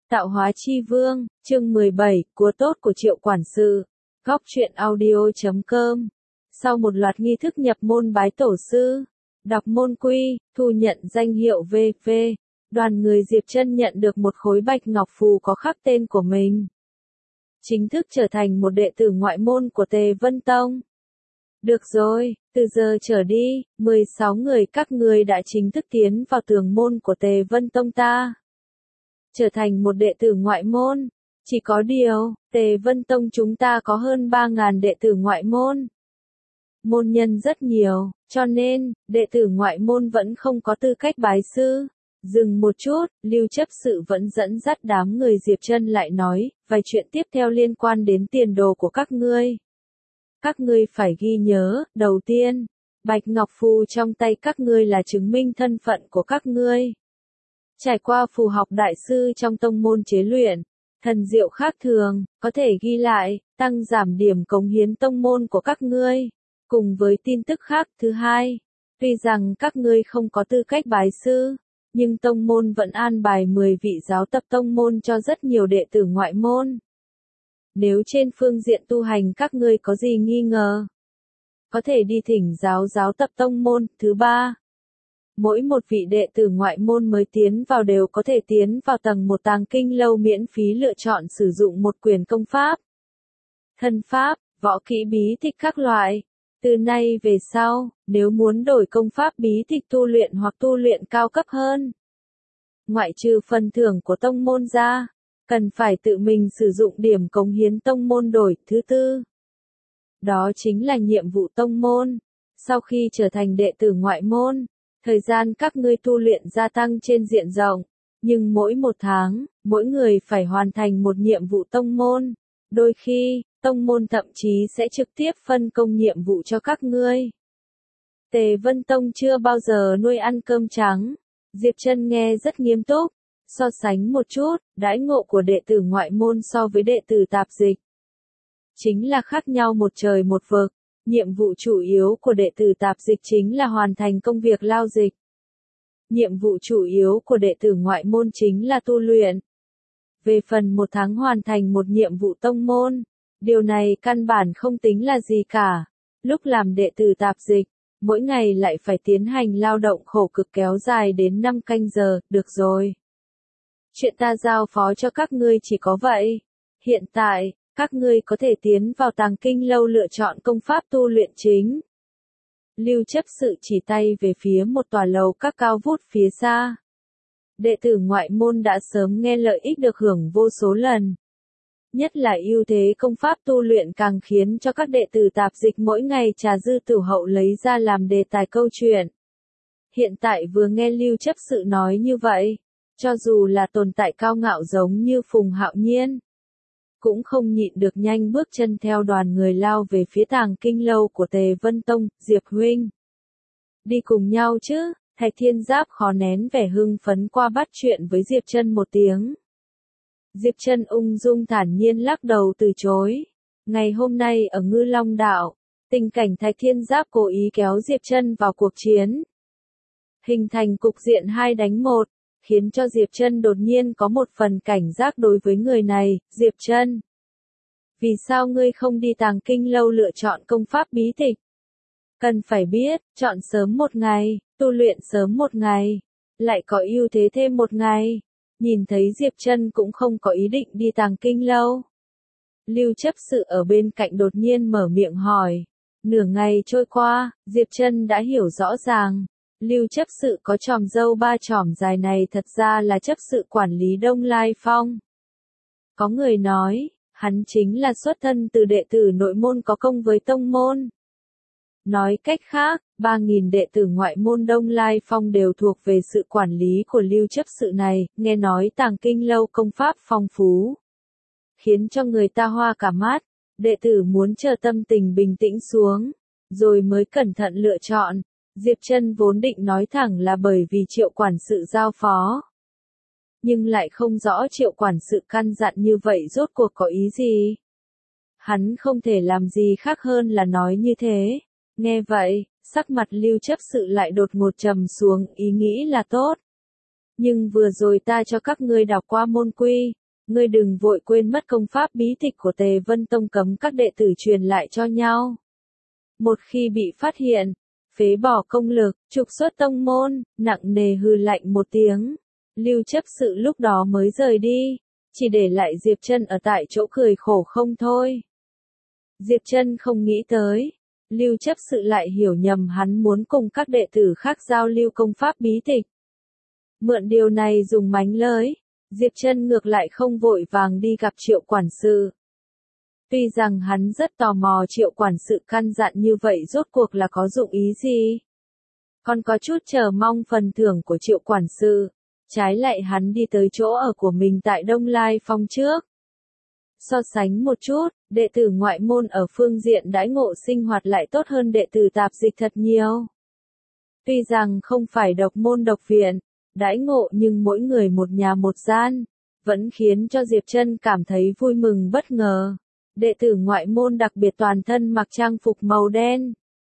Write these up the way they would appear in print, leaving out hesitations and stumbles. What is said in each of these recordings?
Tạo hóa chi vương, chương 17, của tốt của Triệu quản sự. Góc truyện audio.com. Sau một loạt nghi thức nhập môn bái tổ sư, đọc môn quy, thu nhận danh hiệu VV, đoàn người Diệp Chân nhận được một khối bạch ngọc phù có khắc tên của mình. Chính thức trở thành một đệ tử ngoại môn của Tề Vân Tông. Được rồi, từ giờ trở đi, 16 người các ngươi đã chính thức tiến vào tường môn của Tề Vân Tông ta. Trở thành một đệ tử ngoại môn. Chỉ có điều, Tề Vân Tông chúng ta có hơn 3.000 đệ tử ngoại môn. Môn nhân rất nhiều, cho nên, đệ tử ngoại môn vẫn không có tư cách bái sư. Dừng một chút, Lưu chấp sự vẫn dẫn dắt đám người Diệp Chân lại nói, vài chuyện tiếp theo liên quan đến tiền đồ của các ngươi. Các ngươi phải ghi nhớ, đầu tiên, bạch ngọc phù trong tay các ngươi là chứng minh thân phận của các ngươi. Trải qua phù học đại sư trong tông môn chế luyện, thần diệu khác thường, có thể ghi lại, tăng giảm điểm cống hiến tông môn của các ngươi. Cùng với tin tức khác, thứ hai, tuy rằng các ngươi không có tư cách bái sư, nhưng tông môn vẫn an bài 10 vị giáo tập tông môn cho rất nhiều đệ tử ngoại môn. Nếu trên phương diện tu hành các ngươi có gì nghi ngờ, có thể đi thỉnh giáo tập tông môn. Thứ ba, mỗi một vị đệ tử ngoại môn mới tiến vào đều có thể tiến vào tầng 1 tàng kinh lâu miễn phí lựa chọn sử dụng một quyền công pháp, thân pháp, võ kỹ bí tịch các loại. Từ nay về sau, nếu muốn đổi công pháp bí tịch tu luyện hoặc tu luyện cao cấp hơn, ngoại trừ phần thưởng của tông môn ra, cần phải tự mình sử dụng điểm cống hiến tông môn đổi. Thứ tư, đó chính là nhiệm vụ tông môn. Sau khi trở thành đệ tử ngoại môn, thời gian các ngươi tu luyện gia tăng trên diện rộng, nhưng mỗi một tháng, mỗi người phải hoàn thành một nhiệm vụ tông môn. Đôi khi, tông môn thậm chí sẽ trực tiếp phân công nhiệm vụ cho các ngươi. Tề Vân Tông chưa bao giờ nuôi ăn cơm trắng. Diệp Chân nghe rất nghiêm túc, so sánh một chút, đãi ngộ của đệ tử ngoại môn so với đệ tử tạp dịch chính là khác nhau một trời một vực. Nhiệm vụ chủ yếu của đệ tử tạp dịch chính là hoàn thành công việc lao dịch. Nhiệm vụ chủ yếu của đệ tử ngoại môn chính là tu luyện. Về phần một tháng hoàn thành một nhiệm vụ tông môn, điều này căn bản không tính là gì cả. Lúc làm đệ tử tạp dịch, mỗi ngày lại phải tiến hành lao động khổ cực kéo dài đến 5 canh giờ. Được rồi. Chuyện ta giao phó cho các ngươi chỉ có vậy. Hiện tại, các ngươi có thể tiến vào tàng kinh lâu lựa chọn công pháp tu luyện chính. Lưu chấp sự chỉ tay về phía một tòa lầu các cao vút phía xa. Đệ tử ngoại môn đã sớm nghe lợi ích được hưởng vô số lần. Nhất là ưu thế công pháp tu luyện càng khiến cho các đệ tử tạp dịch mỗi ngày trà dư tử hậu lấy ra làm đề tài câu chuyện. Hiện tại vừa nghe Lưu chấp sự nói như vậy, cho dù là tồn tại cao ngạo giống như Phùng Hạo Nhiên, cũng không nhịn được nhanh bước chân theo đoàn người lao về phía tàng kinh lâu của Tề Vân Tông. Diệp huynh, đi cùng nhau chứ? Thạch Thiên Giáp khó nén vẻ hưng phấn qua bắt chuyện với Diệp Chân một tiếng. Diệp Chân ung dung thản nhiên lắc đầu từ chối. Ngày hôm nay ở Ngư Long Đạo, tình cảnh Thạch Thiên Giáp cố ý kéo Diệp Chân vào cuộc chiến, hình thành cục diện 2 đánh 1. Khiến cho Diệp Chân đột nhiên có một phần cảnh giác đối với người này. Diệp Chân, vì sao ngươi không đi tàng kinh lâu lựa chọn công pháp bí tịch? Cần phải biết, chọn sớm một ngày, tu luyện sớm một ngày, lại có ưu thế thêm một ngày. Nhìn thấy Diệp Chân cũng không có ý định đi tàng kinh lâu, Lưu chấp sự ở bên cạnh đột nhiên mở miệng hỏi. Nửa ngày trôi qua, Diệp Chân đã hiểu rõ ràng. Lưu chấp sự có chòm râu 3 chòm dài này thật ra là chấp sự quản lý Đông Lai Phong. Có người nói, hắn chính là xuất thân từ đệ tử nội môn có công với tông môn. Nói cách khác, 3.000 đệ tử ngoại môn Đông Lai Phong đều thuộc về sự quản lý của Lưu chấp sự này. Nghe nói tàng kinh lâu công pháp phong phú, khiến cho người ta hoa cả mắt. Đệ tử muốn chờ tâm tình bình tĩnh xuống, rồi mới cẩn thận lựa chọn. Diệp Chân vốn định nói thẳng là bởi vì Triệu quản sự giao phó, nhưng lại không rõ Triệu quản sự căn dặn như vậy rốt cuộc có ý gì. Hắn không thể làm gì khác hơn là nói như thế. Nghe vậy, sắc mặt Lưu chấp sự lại đột ngột trầm xuống. Ý nghĩ là tốt, Nhưng vừa rồi ta cho các ngươi đọc qua môn quy, ngươi đừng vội quên mất công pháp bí tịch của Tề Vân Tông cấm các đệ tử truyền lại cho nhau. Một khi bị phát hiện, phế bỏ công lực, trục xuất tông môn, nặng nề hừ lạnh một tiếng. Lưu chấp sự lúc đó mới rời đi, chỉ để lại Diệp Trân ở tại chỗ cười khổ không thôi. Diệp Trân không nghĩ tới, Lưu chấp sự lại hiểu nhầm hắn muốn cùng các đệ tử khác giao lưu công pháp bí tịch. Mượn điều này dùng mánh lới, Diệp Trân ngược lại không vội vàng đi gặp Triệu quản sự. Tuy rằng hắn rất tò mò Triệu quản sự căn dặn như vậy rốt cuộc là có dụng ý gì. Còn có chút chờ mong phần thưởng của Triệu quản sự, trái lại hắn đi tới chỗ ở của mình tại Đông Lai Phong trước. So sánh một chút, đệ tử ngoại môn ở phương diện đãi ngộ sinh hoạt lại tốt hơn đệ tử tạp dịch thật nhiều. Tuy rằng không phải độc môn độc viện, đãi ngộ nhưng mỗi người một nhà một gian, vẫn khiến cho Diệp Trân cảm thấy vui mừng bất ngờ. Đệ tử ngoại môn đặc biệt toàn thân mặc trang phục màu đen.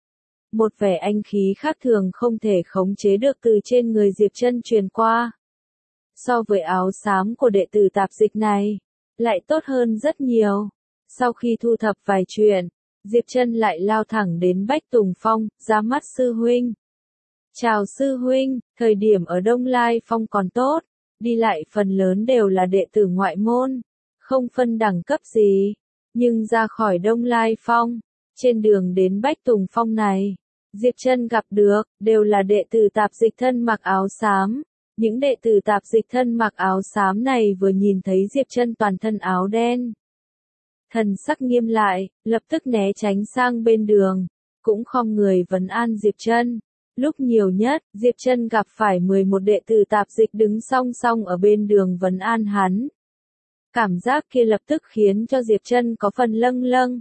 Một vẻ anh khí khác thường không thể khống chế được từ trên người Diệp Trân truyền qua. So với áo xám của đệ tử tạp dịch này, lại tốt hơn rất nhiều. Sau khi thu thập vài chuyện, Diệp Trân lại lao thẳng đến Bách Tùng Phong, ra mắt sư huynh. Chào sư huynh, thời điểm ở Đông Lai Phong còn tốt, đi lại phần lớn đều là đệ tử ngoại môn, không phân đẳng cấp gì. Nhưng ra khỏi Đông Lai Phong, trên đường đến Bách Tùng Phong này, Diệp Trân gặp được, đều là đệ tử tạp dịch thân mặc áo xám. Những đệ tử tạp dịch thân mặc áo xám này vừa nhìn thấy Diệp Trân toàn thân áo đen. Thần sắc nghiêm lại, lập tức né tránh sang bên đường, cũng khom người vấn an Diệp Trân. Lúc nhiều nhất, Diệp Trân gặp phải 11 đệ tử tạp dịch đứng song song ở bên đường vấn an hắn. Cảm giác kia lập tức khiến cho Diệp Trân có phần lâng lâng.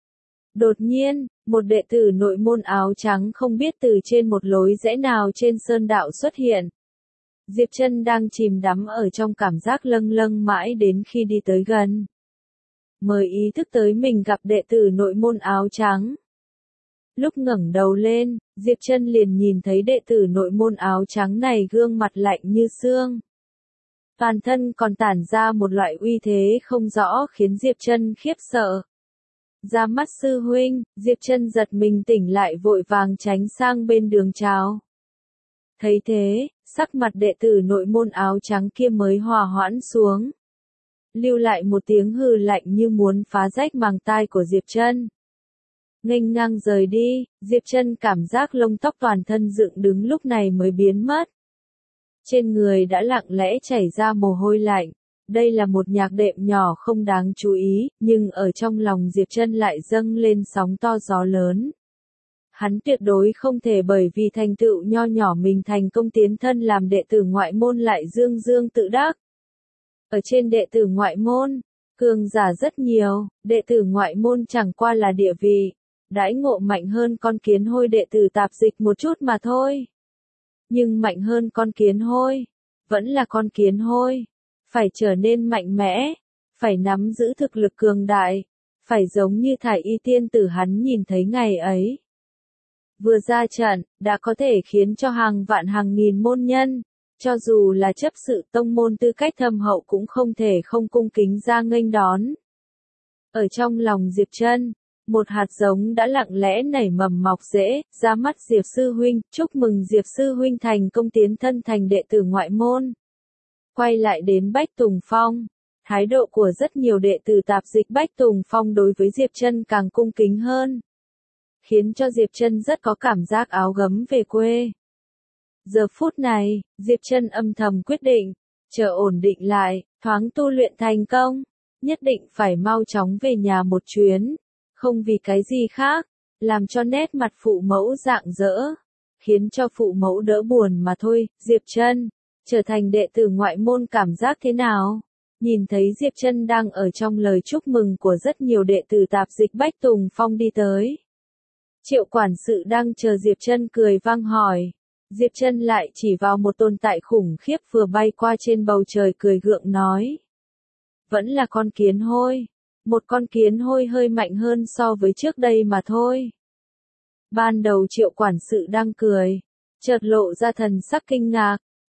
Đột nhiên, một đệ tử nội môn áo trắng không biết từ trên một lối rẽ nào trên sơn đạo xuất hiện. Diệp Trân đang chìm đắm ở trong cảm giác lâng lâng mãi đến khi đi tới gần, mới ý thức tới mình gặp đệ tử nội môn áo trắng. Lúc ngẩng đầu lên, Diệp Trân liền nhìn thấy đệ tử nội môn áo trắng này gương mặt lạnh như xương. Toàn thân còn tản ra một loại uy thế không rõ khiến Diệp Trân khiếp sợ. Ra mắt sư huynh, Diệp Trân giật mình tỉnh lại vội vàng tránh sang bên đường chào. Thấy thế, sắc mặt đệ tử nội môn áo trắng kia mới hòa hoãn xuống. Lưu lại một tiếng hừ lạnh như muốn phá rách màng tai của Diệp Trân. Nghênh ngang rời đi, Diệp Trân cảm giác lông tóc toàn thân dựng đứng lúc này mới biến mất. Trên người đã lặng lẽ chảy ra mồ hôi lạnh. Đây là một nhạc đệm nhỏ không đáng chú ý, nhưng ở trong lòng Diệp Trân lại dâng lên sóng to gió lớn. Hắn tuyệt đối không thể bởi vì thành tựu nho nhỏ mình thành công tiến thân làm đệ tử ngoại môn lại dương dương tự đắc. Ở trên đệ tử ngoại môn, cường giả rất nhiều, đệ tử ngoại môn chẳng qua là địa vị, đãi ngộ mạnh hơn con kiến hôi đệ tử tạp dịch một chút mà thôi. Nhưng mạnh hơn con kiến hôi, vẫn là con kiến hôi, phải trở nên mạnh mẽ, phải nắm giữ thực lực cường đại, phải giống như Thải Y tiên tử hắn nhìn thấy ngày ấy. Vừa ra trận, đã có thể khiến cho hàng vạn hàng nghìn môn nhân, cho dù là chấp sự tông môn tư cách thâm hậu cũng không thể không cung kính ra nghênh đón. Ở trong lòng Diệp Trân, một hạt giống đã lặng lẽ nảy mầm mọc rễ, ra mắt Diệp sư huynh, chúc mừng Diệp sư huynh thành công tiến thân thành đệ tử ngoại môn. Quay lại đến Bách Tùng Phong, thái độ của rất nhiều đệ tử tạp dịch Bách Tùng Phong đối với Diệp Trân càng cung kính hơn, khiến cho Diệp Trân rất có cảm giác áo gấm về quê. Giờ phút này, Diệp Trân âm thầm quyết định, chờ ổn định lại, thoáng tu luyện thành công, nhất định phải mau chóng về nhà một chuyến, không vì cái gì khác, làm cho nét mặt phụ mẫu rạng rỡ, khiến cho phụ mẫu đỡ buồn mà thôi. Diệp Trân trở thành đệ tử ngoại môn cảm giác thế nào? Nhìn thấy Diệp Trân đang ở trong lời chúc mừng của rất nhiều đệ tử tạp dịch Bách Tùng Phong đi tới. Triệu quản sự đang chờ Diệp Trân cười vang hỏi. Diệp Trân lại chỉ vào một tồn tại khủng khiếp vừa bay qua trên bầu trời cười gượng nói. Vẫn là con kiến hôi. Một con kiến hôi hơi mạnh hơn so với trước đây mà thôi. Ban đầu Triệu quản sự đang cười, chợt lộ ra thần sắc kinh ngạc,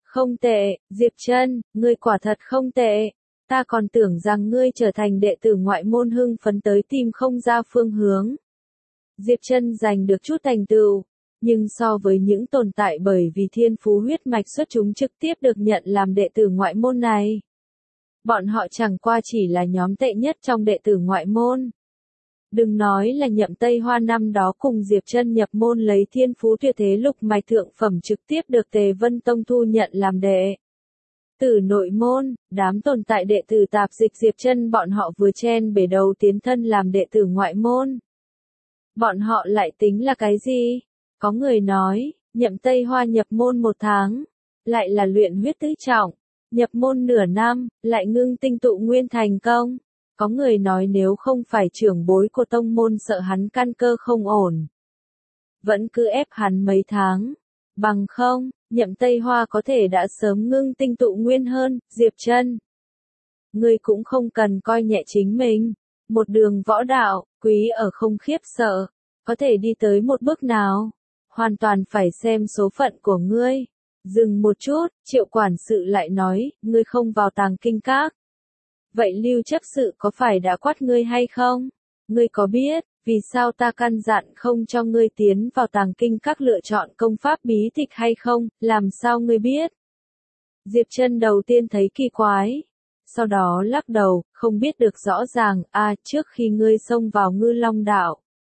Không tệ, Diệp Trân, ngươi quả thật không tệ. Ta còn tưởng rằng ngươi trở thành đệ tử ngoại môn hưng phấn tới tìm không ra phương hướng. Diệp Trân giành được chút thành tựu, nhưng so với những tồn tại bởi vì thiên phú huyết mạch xuất chúng trực tiếp được nhận làm đệ tử ngoại môn này, bọn họ chẳng qua chỉ là nhóm tệ nhất trong đệ tử ngoại môn. Đừng nói là Nhậm Tây Hoa năm đó cùng Diệp Trân nhập môn lấy thiên phú tuyệt thế lục mạch thượng phẩm trực tiếp được Tề Vân Tông thu nhận làm đệ tử nội môn, đám tồn tại đệ tử tạp dịch Diệp Trân bọn họ vừa chen bể đầu tiến thân làm đệ tử ngoại môn. Bọn họ lại tính là cái gì? Có người nói, Nhậm Tây Hoa nhập môn 1 tháng, lại là luyện huyết tứ trọng, nhập môn nửa năm, lại ngưng tinh tụ nguyên thành công. Có người nói nếu không phải trưởng bối của tông môn sợ hắn căn cơ không ổn, vẫn cứ ép hắn mấy tháng. Bằng không, Nhậm Tây Hoa có thể đã sớm ngưng tinh tụ nguyên hơn. Diệp Trân, ngươi cũng không cần coi nhẹ chính mình. Một đường võ đạo, quý ở không khiếp sợ, có thể đi tới một bước nào, hoàn toàn phải xem số phận của ngươi. Dừng một chút, Triệu quản sự lại nói, ngươi không vào Tàng Kinh Các. Vậy Lưu chấp sự có phải đã quát ngươi hay không? Ngươi có biết, vì sao ta căn dặn không cho ngươi tiến vào Tàng Kinh Các lựa chọn công pháp bí tịch hay không? Làm sao ngươi biết? Diệp Trân đầu tiên thấy kỳ quái, sau đó lắc đầu, không biết được rõ ràng. Trước khi ngươi xông vào Ngư Long đạo,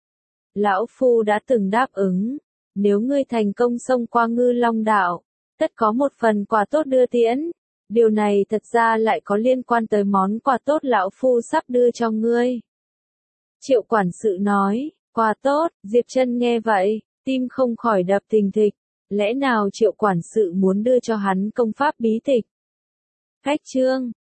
lão phu đã từng đáp ứng, nếu ngươi thành công xông qua Ngư Long đạo, tất có một phần quà tốt đưa tiễn. Điều này thật ra lại có liên quan tới món quà tốt lão phu sắp đưa cho ngươi. Triệu quản sự nói, quà tốt. Diệp Trân nghe vậy, tim không khỏi đập thình thịch. Lẽ nào Triệu quản sự muốn đưa cho hắn công pháp bí tịch? Khách chương